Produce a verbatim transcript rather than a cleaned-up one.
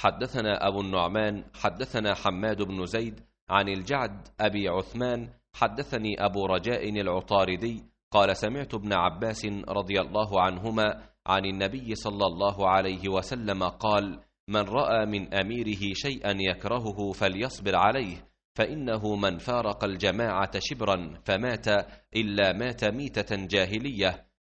حدثنا أبو النعمان حدثنا حماد بن زيد عن الجعد أبي عثمان حدثني أبو رجاء العطاردي قال سمعت ابن عباس رضي الله عنهما عن النبي صلى الله عليه وسلم قال: من رأى من أميره شيئا يكرهه فليصبر عليه، فإنه من فارق الجماعة شبرا فمات إلا مات ميتة جاهلية